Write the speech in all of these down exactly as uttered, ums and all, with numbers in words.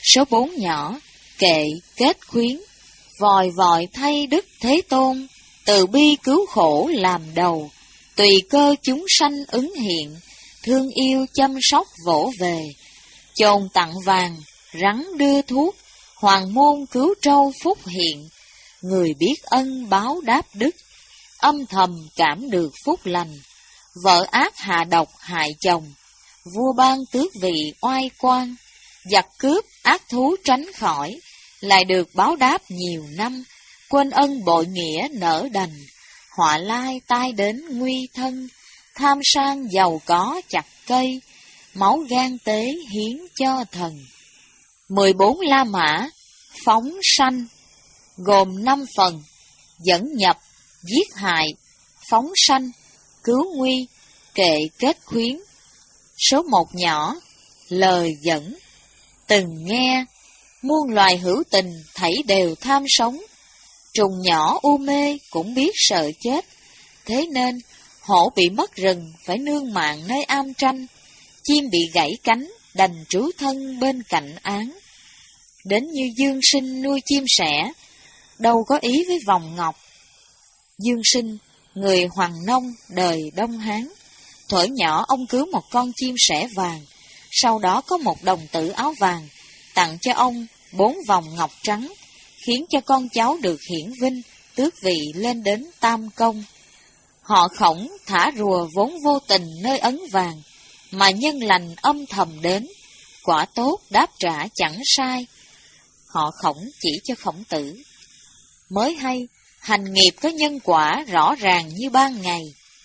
Số bốn nhỏ, kệ kết khuyến, vòi vòi thay Đức Thế Tôn, từ bi cứu khổ làm đầu, tùy cơ chúng sanh ứng hiện, thương yêu chăm sóc vỗ về, chồn tặng vàng, rắn đưa thuốc, hoàng môn cứu trâu phúc hiện, người biết ân báo đáp đức, âm thầm cảm được phúc lành, vợ ác hạ độc hại chồng, vua ban tước vị oai quan, giặc cướp ác thú tránh khỏi, lại được báo đáp nhiều năm, quên ân bội nghĩa nở đành, họa lai tai đến nguy thân, tham sang giàu có chặt cây, máu gan tế hiến cho thần. Mười bốn La Mã, phóng sanh, gồm năm phần, dẫn nhập, giết hại, phóng sanh, cứu nguy, kệ kết khuyến. Số một nhỏ, lời dẫn, từng nghe, muôn loài hữu tình thảy đều tham sống, trùng nhỏ u mê cũng biết sợ chết, thế nên hổ bị mất rừng phải nương mạng nơi am tranh, chim bị gãy cánh đành trú thân bên cạnh án. Đến như Dương Sinh nuôi chim sẻ, đâu có ý với vòng ngọc. Dương Sinh, người Hoàng Nông đời Đông Hán, thuở nhỏ ông cứu một con chim sẻ vàng, sau đó có một đồng tử áo vàng tặng cho ông bốn vòng ngọc trắng, khiến cho con cháu được hiển vinh, tước vị lên đến tam công. Họ Khổng thả rùa vốn vô tình nơi ấn vàng, mà nhân lành âm thầm đến, quả tốt đáp trả chẳng sai. Họ Khổng chỉ cho Khổng Tử. Mới hay, hành nghiệp có nhân quả rõ ràng như ban ngày.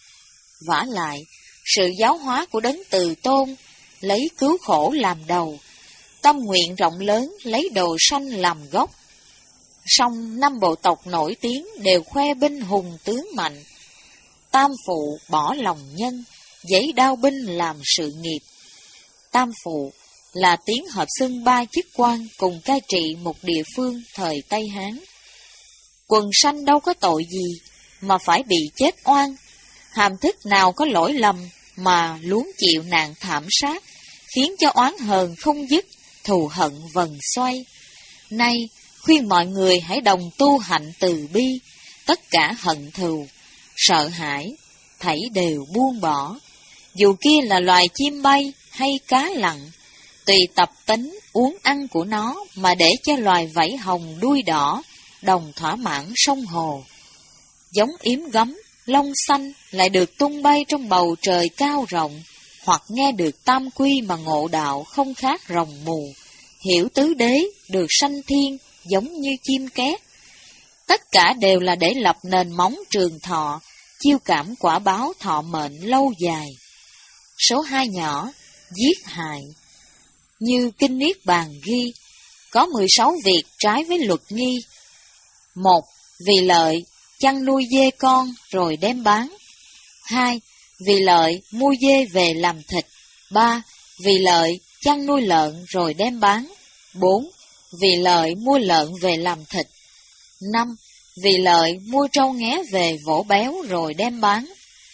Vả lại, sự giáo hóa của Đấng Từ Tôn lấy cứu khổ làm đầu, tâm nguyện rộng lớn lấy đồ sanh làm gốc. Song năm bộ tộc nổi tiếng đều khoe binh hùng tướng mạnh. Tam phụ bỏ lòng nhân, giấy đao binh làm sự nghiệp. Tam phụ là tiếng hợp xưng ba chức quan cùng cai trị một địa phương thời Tây Hán. Quần sanh đâu có tội gì mà phải bị chết oan, hàm thức nào có lỗi lầm mà luống chịu nạn thảm sát, khiến cho oán hờn không dứt, thù hận vần xoay. Nay khuyên mọi người hãy đồng tu hạnh từ bi, tất cả hận thù, sợ hãi, thảy đều buông bỏ. Dù kia là loài chim bay hay cá lặn, tùy tập tính uống ăn của nó mà để cho loài vảy hồng đuôi đỏ đồng thỏa mãn sông hồ. Giống yếm gấm, lông xanh lại được tung bay trong bầu trời cao rộng, hoặc nghe được tam quy mà ngộ đạo không khác rồng mù, hiểu tứ đế được sanh thiên giống như chim két. Tất cả đều là để lập nền móng trường thọ, chiêu cảm quả báo thọ mệnh lâu dài. Số hai nhỏ, giết hại. Như Kinh Niết Bàn ghi, có mười sáu việc trái với luật nghi. Một, vì lợi, chăn nuôi dê con rồi đem bán. Hai, vì lợi, mua dê về làm thịt. Ba, vì lợi, chăn nuôi lợn rồi đem bán. Bốn, vì lợi, mua lợn về làm thịt. Năm, vì lợi, mua trâu nghé về vỗ béo rồi đem bán.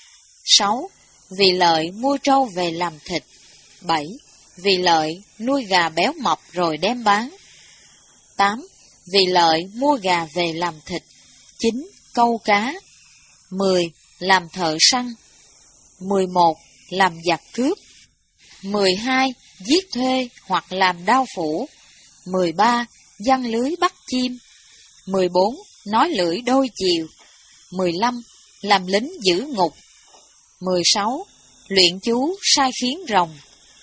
Sáu, vì lợi, mua trâu về làm thịt. Bảy, vì lợi, nuôi gà béo mập rồi đem bán. Tám, vì lợi, mua gà về làm thịt. Chín, câu cá. Mười, làm thợ săn. Mười một, làm giặc cướp. Mười hai, giết thuê hoặc làm đao phủ. Mười ba, giăng lưới bắt chim. Mười bốn, nói lưỡi đôi chiều. Mười lăm, làm lính giữ ngục. Mười sáu, luyện chú sai khiến rồng.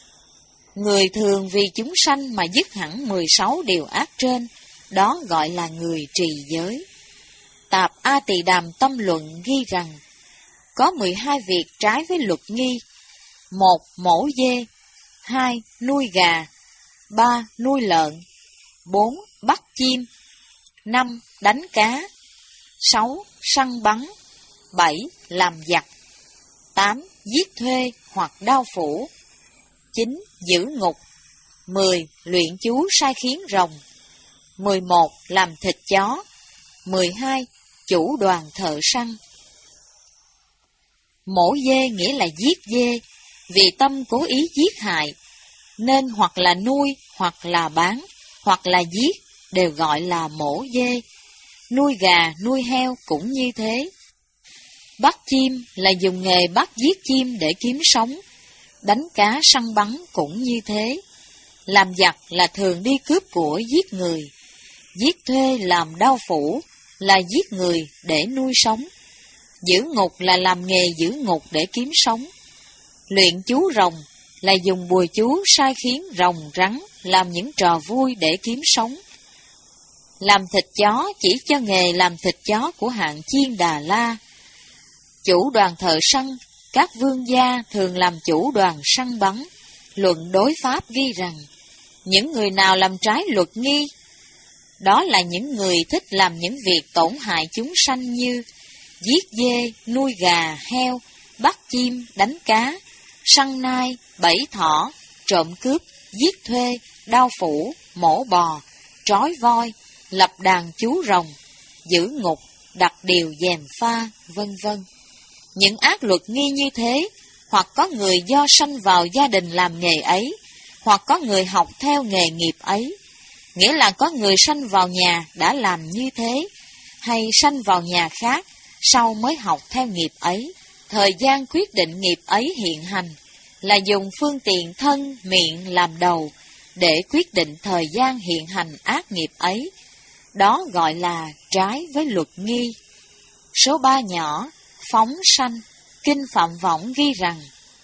Người thường vì chúng sanh mà dứt hẳn mười sáu điều ác trên, đó gọi là người trì giới. Tạp A Tỳ Đàm Tâm Luận ghi rằng, có mười hai việc trái với luật nghi. Một, mổ dê. Hai, nuôi gà. Ba, nuôi lợn. Bốn, bắt chim. Năm, đánh cá. Sáu, săn bắn. Bảy, làm giặc. Tám, giết thuê hoặc đao phủ. Chín, giữ ngục. Mười, luyện chú sai khiến rồng. Mười một, làm thịt chó. Mười hai, chủ đoàn thợ săn. Mổ dê nghĩa là giết dê, vì tâm cố ý giết hại, nên hoặc là nuôi, hoặc là bán, hoặc là giết đều gọi là mổ dê. Nuôi gà, nuôi heo cũng như thế. Bắt chim là dùng nghề bắt giết chim để kiếm sống. Đánh cá săn bắn cũng như thế. Làm giặc là thường đi cướp của giết người. Giết thuê làm đao phủ là giết người để nuôi sống. Giữ ngục là làm nghề giữ ngục để kiếm sống. Luyện chú rồng là dùng bùa chú sai khiến rồng rắn làm những trò vui để kiếm sống. Làm thịt chó chỉ cho nghề làm thịt chó của hạng chiên Đà La. Chủ đoàn thợ săn, các vương gia thường làm chủ đoàn săn bắn. Luận đối pháp ghi rằng, những người nào làm trái luật nghi, đó là những người thích làm những việc tổn hại chúng sanh như giết dê, nuôi gà, heo, bắt chim, đánh cá, săn nai, bẫy thỏ, trộm cướp, giết thuê, đao phủ, mổ bò, trói voi, lập đàn chú rồng, giữ ngục, đặt điều gièm pha, vân vân. Những ác luật nghi như thế, hoặc có người do sanh vào gia đình làm nghề ấy, hoặc có người học theo nghề nghiệp ấy, nghĩa là có người sanh vào nhà đã làm như thế, hay sanh vào nhà khác, sau mới học theo nghiệp ấy. Thời gian quyết định nghiệp ấy hiện hành, là dùng phương tiện thân, miệng làm đầu, để quyết định thời gian hiện hành ác nghiệp ấy. Đó gọi là trái với luật nghi. Số ba nhỏ, phóng sanh. Kinh Phạm Võng ghi rằng,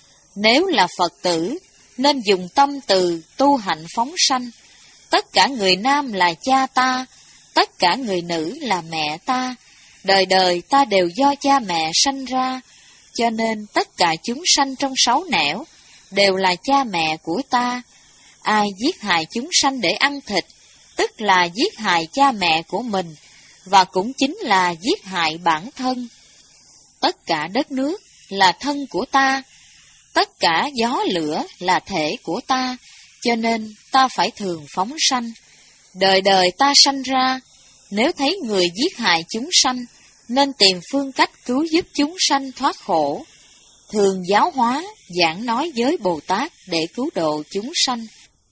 nếu là Phật tử, nên dùng tâm từ tu hạnh phóng sanh. Tất cả người nam là cha ta, tất cả người nữ là mẹ ta. Đời đời ta đều do cha mẹ sanh ra, cho nên tất cả chúng sanh trong sáu nẻo đều là cha mẹ của ta. Ai giết hại chúng sanh để ăn thịt, tức là giết hại cha mẹ của mình, và cũng chính là giết hại bản thân. Tất cả đất nước là thân của ta, tất cả gió lửa là thể của ta, cho nên ta phải thường phóng sanh. Đời đời ta sanh ra, nếu thấy người giết hại chúng sanh, nên tìm phương cách cứu giúp chúng sanh thoát khổ. Thường giáo hóa, giảng nói với Bồ Tát để cứu độ chúng sanh.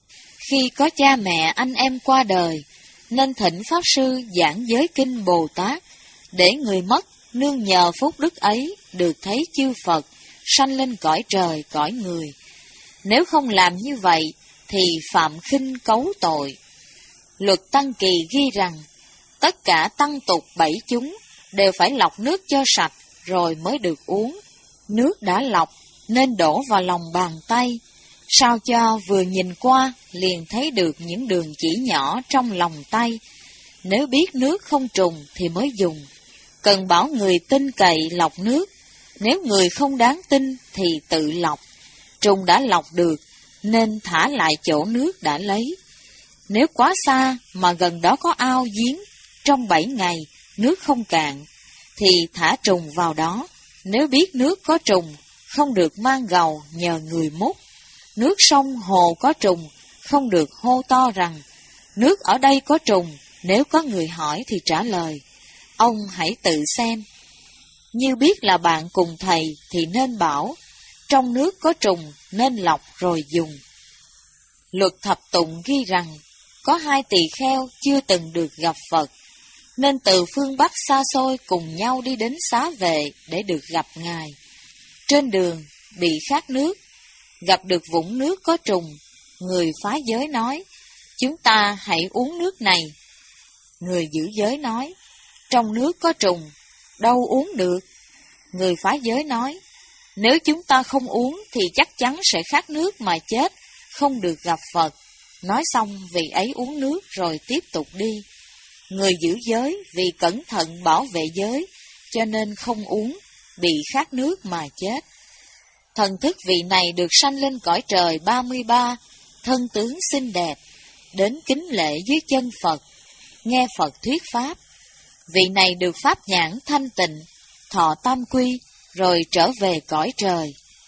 Khi có cha mẹ anh em qua đời, nên thỉnh Pháp Sư giảng giới kinh Bồ Tát, để người mất nương nhờ phúc đức ấy được thấy chư Phật, sanh lên cõi trời, cõi người. Nếu không làm như vậy, thì phạm khinh cấu tội. Luật Tăng Kỳ ghi rằng, tất cả tăng tục bảy chúng đều phải lọc nước cho sạch rồi mới được uống. Nước đã lọc nên đổ vào lòng bàn tay, sao cho vừa nhìn qua liền thấy được những đường chỉ nhỏ trong lòng tay. Nếu biết nước không trùng thì mới dùng. Cần bảo người tin cậy lọc nước, nếu người không đáng tin thì tự lọc. Trùng đã lọc được nên thả lại chỗ nước đã lấy. Nếu quá xa mà gần đó có ao giếng, trong bảy ngày nước không cạn, thì thả trùng vào đó. Nếu biết nước có trùng, không được mang gầu nhờ người múc. Nước sông hồ có trùng, không được hô to rằng, nước ở đây có trùng. Nếu có người hỏi thì trả lời, ông hãy tự xem. Như biết là bạn cùng thầy thì nên bảo, trong nước có trùng nên lọc rồi dùng. Luật Thập Tụng ghi rằng, có hai tỳ kheo chưa từng được gặp Phật, nên từ phương Bắc xa xôi cùng nhau đi đến Xá Vệ để được gặp Ngài. Trên đường bị khát nước, gặp được vũng nước có trùng, người phá giới nói, chúng ta hãy uống nước này. Người giữ giới nói, trong nước có trùng, đâu uống được. Người phá giới nói, nếu chúng ta không uống thì chắc chắn sẽ khát nước mà chết, không được gặp Phật. Nói xong vị ấy uống nước rồi tiếp tục đi. Người giữ giới vì cẩn thận bảo vệ giới, cho nên không uống, bị khát nước mà chết. Thần thức vị này được sanh lên cõi trời ba mươi ba, thân tướng xinh đẹp, đến kính lễ dưới chân Phật, nghe Phật thuyết Pháp. Vị này được Pháp nhãn thanh tịnh, thọ tam quy, rồi trở về cõi trời.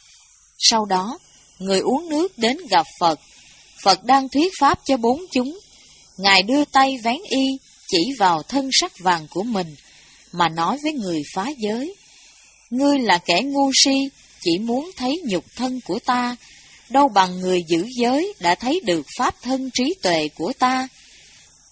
Sau đó, người uống nước đến gặp Phật. Phật đang thuyết Pháp cho bốn chúng. Ngài đưa tay vén y, chỉ vào thân sắc vàng của mình, mà nói với người phá giới, ngươi là kẻ ngu si, chỉ muốn thấy nhục thân của ta, đâu bằng người giữ giới đã thấy được pháp thân trí tuệ của ta.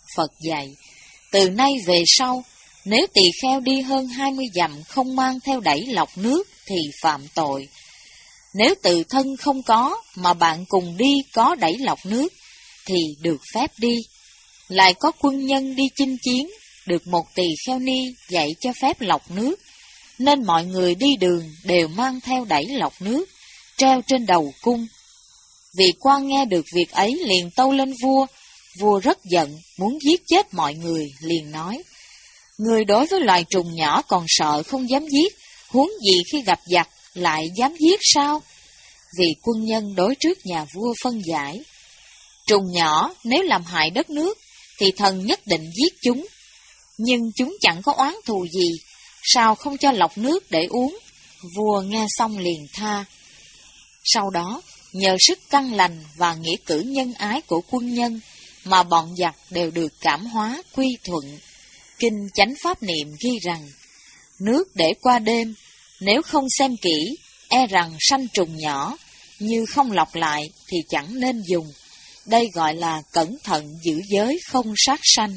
Phật dạy, từ nay về sau, nếu tỳ kheo đi hơn hai mươi dặm không mang theo đẩy lọc nước thì phạm tội. Nếu tự thân không có mà bạn cùng đi có đẩy lọc nước thì được phép đi. Lại có quân nhân đi chinh chiến, được một tỳ kheo ni dạy cho phép lọc nước, nên mọi người đi đường đều mang theo đẩy lọc nước, treo trên đầu cung. Vị quan nghe được việc ấy liền tâu lên vua, vua rất giận, muốn giết chết mọi người, liền nói, người đối với loài trùng nhỏ còn sợ không dám giết, huống gì khi gặp giặc lại dám giết sao? Vị quân nhân đối trước nhà vua phân giải, trùng nhỏ nếu làm hại đất nước thì thần nhất định giết chúng, nhưng chúng chẳng có oán thù gì, sao không cho lọc nước để uống? Vua nghe xong liền tha. Sau đó, nhờ sức căn lành và nghĩa cử nhân ái của quân nhân mà bọn giặc đều được cảm hóa quy thuận. Kinh Chánh Pháp Niệm ghi rằng, nước để qua đêm, nếu không xem kỹ, e rằng sanh trùng nhỏ, như không lọc lại thì chẳng nên dùng. Đây gọi là cẩn thận giữ giới không sát sanh.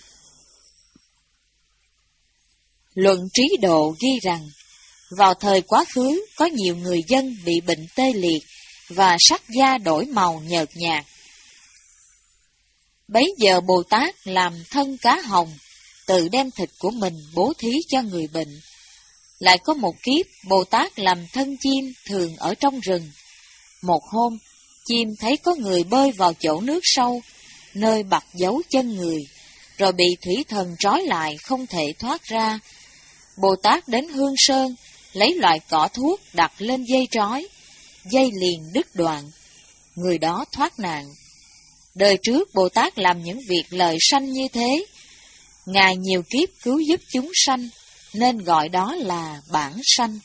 Luận Trí Độ ghi rằng, vào thời quá khứ có nhiều người dân bị bệnh tê liệt và sắc da đổi màu nhợt nhạt. Bấy giờ Bồ Tát làm thân cá hồng, tự đem thịt của mình bố thí cho người bệnh. Lại có một kiếp, Bồ Tát làm thân chim thường ở trong rừng. Một hôm, chim thấy có người bơi vào chỗ nước sâu, nơi bặt dấu chân người, rồi bị thủy thần trói lại không thể thoát ra. Bồ Tát đến Hương Sơn, lấy loại cỏ thuốc đặt lên dây trói, dây liền đứt đoạn, người đó thoát nạn. Đời trước Bồ Tát làm những việc lời sanh như thế, Ngài nhiều kiếp cứu giúp chúng sanh, nên gọi đó là bản sanh.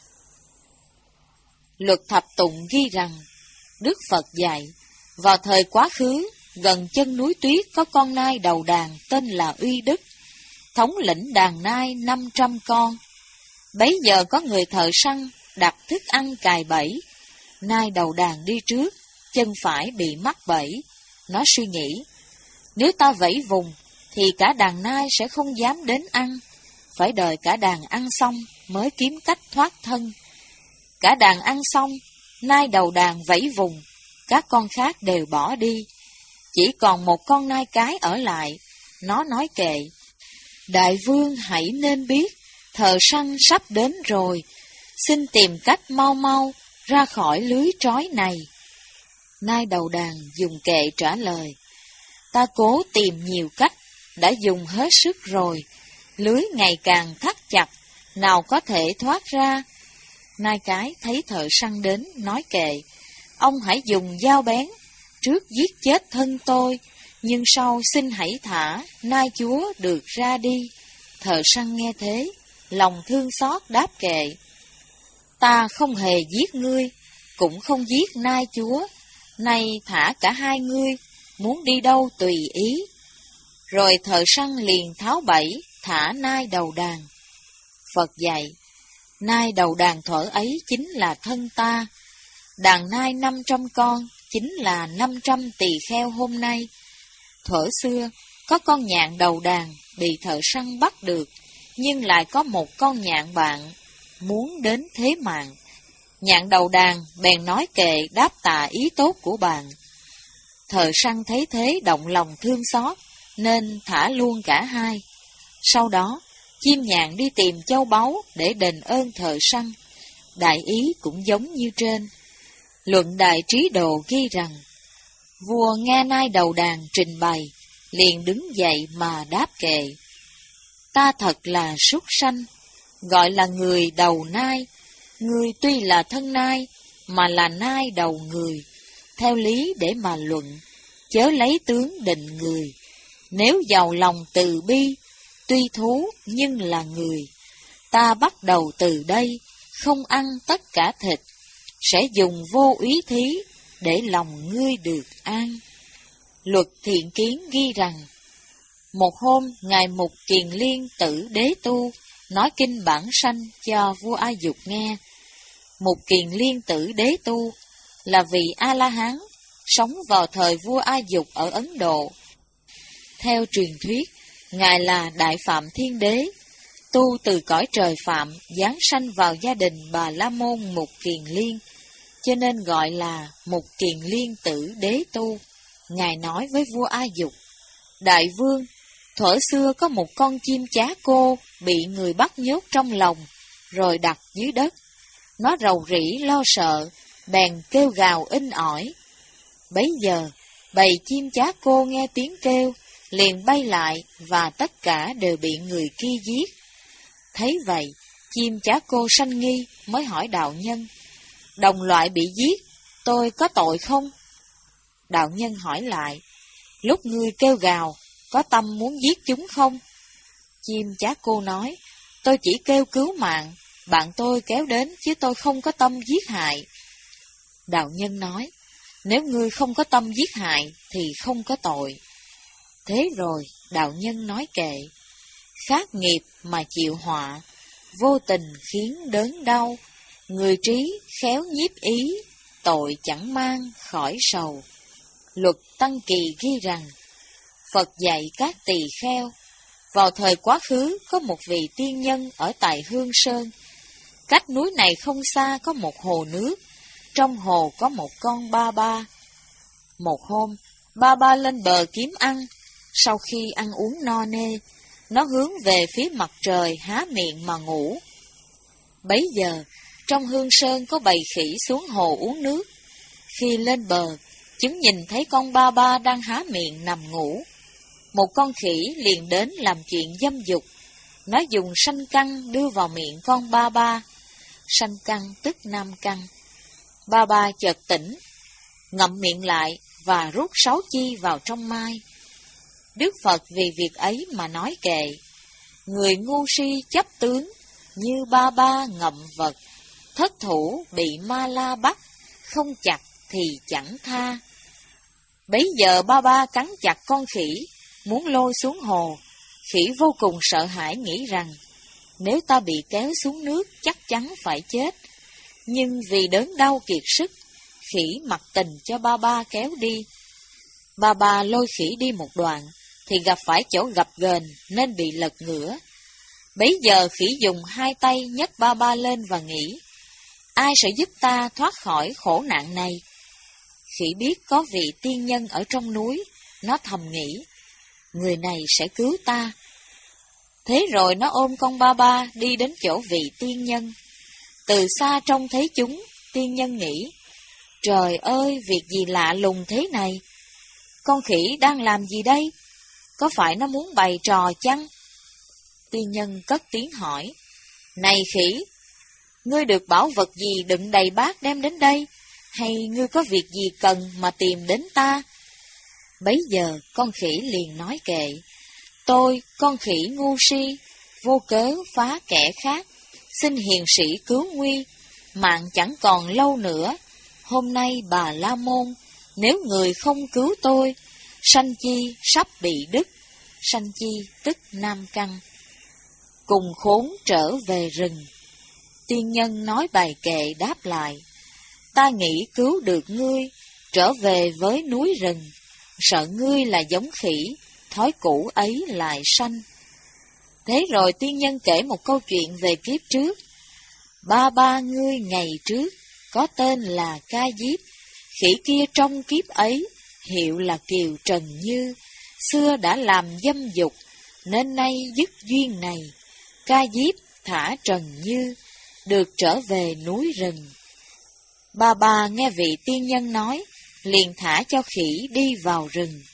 Luật Thập Tụng ghi rằng, Đức Phật dạy, vào thời quá khứ, gần chân núi Tuyết có con nai đầu đàn tên là Uy Đức, thống lĩnh đàn nai năm trăm con. Bấy giờ có người thợ săn đặt thức ăn cài bẫy, nai đầu đàn đi trước, chân phải bị mắc bẫy. Nó suy nghĩ, nếu ta vẫy vùng, thì cả đàn nai sẽ không dám đến ăn, phải đợi cả đàn ăn xong mới kiếm cách thoát thân. Cả đàn ăn xong, nai đầu đàn vẫy vùng, các con khác đều bỏ đi, chỉ còn một con nai cái ở lại. Nó nói kệ, Đại vương hãy nên biết, thợ săn sắp đến rồi, xin tìm cách mau mau ra khỏi lưới trói này. Nai đầu đàn dùng kệ trả lời, ta cố tìm nhiều cách, đã dùng hết sức rồi, lưới ngày càng thắt chặt, nào có thể thoát ra. Nai cái thấy thợ săn đến, nói kệ, ông hãy dùng dao bén, trước giết chết thân tôi, nhưng sau xin hãy thả nai chúa được ra đi. Thợ săn nghe thế, lòng thương xót đáp kệ, ta không hề giết ngươi, cũng không giết nai chúa, nay thả cả hai ngươi, muốn đi đâu tùy ý. Rồi thợ săn liền tháo bẫy, thả nai đầu đàn. Phật dạy, nai đầu đàn thuở ấy chính là thân ta, đàn nai năm trăm con chính là năm trăm tỳ kheo hôm nay. Thuở xưa, có con nhạn đầu đàn bị thợ săn bắt được, nhưng lại có một con nhạn bạn muốn đến thế mạng. Nhạn đầu đàn bèn nói kệ đáp tạ ý tốt của bạn. Thợ săn thấy thế động lòng thương xót, nên thả luôn cả hai. Sau đó, chim nhạn đi tìm châu báu để đền ơn thợ săn. Đại ý cũng giống như trên. Luận Đại Trí Độ ghi rằng, vua nghe nai đầu đàn trình bày, liền đứng dậy mà đáp kệ, ta thật là súc sanh, gọi là người đầu nai, người tuy là thân nai, mà là nai đầu người. Theo lý để mà luận, chớ lấy tướng định người. Nếu giàu lòng từ bi, tuy thú nhưng là người, ta bắt đầu từ đây, không ăn tất cả thịt, sẽ dùng vô úy thí, để lòng ngươi được an. Luật Thiện Kiến ghi rằng, một hôm, Ngài Mục Kiền Liên Tử Đế Tu nói kinh bản sanh cho vua A Dục nghe. Mục Kiền Liên Tử Đế Tu là vị A-la-hán, sống vào thời vua A Dục ở Ấn Độ. Theo truyền thuyết, Ngài là Đại Phạm Thiên Đế, tu từ cõi trời Phạm, giáng sanh vào gia đình Bà La Môn Mục Kiền Liên, cho nên gọi là Mục Kiền Liên Tử Đế Tu. Ngài nói với vua A Dục: Đại vương, thuở xưa có một con chim chá cô bị người bắt nhốt trong lồng, rồi đặt dưới đất. Nó rầu rĩ lo sợ, bèn kêu gào inh ỏi. Bấy giờ, bầy chim chá cô nghe tiếng kêu, liền bay lại và tất cả đều bị người kia giết. Thấy vậy, chim chá cô sanh nghi mới hỏi đạo nhân: Đồng loại bị giết, tôi có tội không? Đạo nhân hỏi lại: Lúc ngươi kêu gào, có tâm muốn giết chúng không? Chim chá cô nói: Tôi chỉ kêu cứu mạng, bạn tôi kéo đến chứ tôi không có tâm giết hại. Đạo nhân nói: Nếu ngươi không có tâm giết hại thì không có tội. Thế rồi đạo nhân nói kệ: Khát nghiệp mà chịu họa, vô tình khiến đớn đau. Người trí khéo nhiếp ý, tội chẳng mang khỏi sầu. Luật Tăng Kỳ ghi rằng, Phật dạy các tỳ kheo, vào thời quá khứ có một vị tiên nhân ở tại Hương Sơn. Cách núi này không xa có một hồ nước, trong hồ có một con ba ba. Một hôm, ba ba lên bờ kiếm ăn, sau khi ăn uống no nê, nó hướng về phía mặt trời há miệng mà ngủ. Bấy giờ, trong Hương Sơn có bầy khỉ xuống hồ uống nước. Khi lên bờ, chúng nhìn thấy con ba ba đang há miệng nằm ngủ. Một con khỉ liền đến làm chuyện dâm dục. Nó dùng sanh căn đưa vào miệng con ba ba. Sanh căn tức nam căn. Ba ba chợt tỉnh, ngậm miệng lại và rút sáu chi vào trong mai. Đức Phật vì việc ấy mà nói kệ: Người ngu si chấp tướng, như ba ba ngậm vật. Thất thủ bị ma la bắt, không chặt thì chẳng tha. Bấy giờ ba ba cắn chặt con khỉ, muốn lôi xuống hồ. Khỉ vô cùng sợ hãi, nghĩ rằng nếu ta bị kéo xuống nước chắc chắn phải chết. Nhưng vì đớn đau kiệt sức, khỉ mặc tình cho ba ba kéo đi. Ba ba lôi khỉ đi một đoạn thì gặp phải chỗ gập ghềnh nên bị lật ngửa. Bấy giờ khỉ dùng hai tay nhấc ba ba lên và nghĩ: Ai sẽ giúp ta thoát khỏi khổ nạn này? Khỉ biết có vị tiên nhân ở trong núi, nó thầm nghĩ: Người này sẽ cứu ta. Thế rồi nó ôm con ba ba đi đến chỗ vị tiên nhân. Từ xa trông thấy chúng, tiên nhân nghĩ: Trời ơi, việc gì lạ lùng thế này? Con khỉ đang làm gì đây? Có phải nó muốn bày trò chăng? Tiên nhân cất tiếng hỏi: Này khỉ, ngươi được bảo vật gì đựng đầy bát đem đến đây? Hay ngươi có việc gì cần mà tìm đến ta? Bấy giờ con khỉ liền nói kệ: Tôi, con khỉ ngu si, vô cớ phá kẻ khác, xin hiền sĩ cứu nguy, mạng chẳng còn lâu nữa. Hôm nay Bà La Môn, nếu người không cứu tôi, sanh chi sắp bị đứt. Sanh chi tức nam căn. Cùng khốn trở về rừng. Tiên nhân nói bài kệ đáp lại: Ta nghĩ cứu được ngươi, trở về với núi rừng. Sợ ngươi là giống khỉ, thói cũ ấy lại sanh. Thế rồi tiên nhân kể một câu chuyện về kiếp trước. Ba ba ngươi ngày trước có tên là Ca Diếp. Khỉ kia trong kiếp ấy hiệu là Kiều Trần Như. Xưa đã làm dâm dục, nên nay dứt duyên này. Ca Diếp thả Trần Như, được trở về núi rừng. Ba ba nghe vị tiên nhân nói, liền thả cho khỉ đi vào rừng.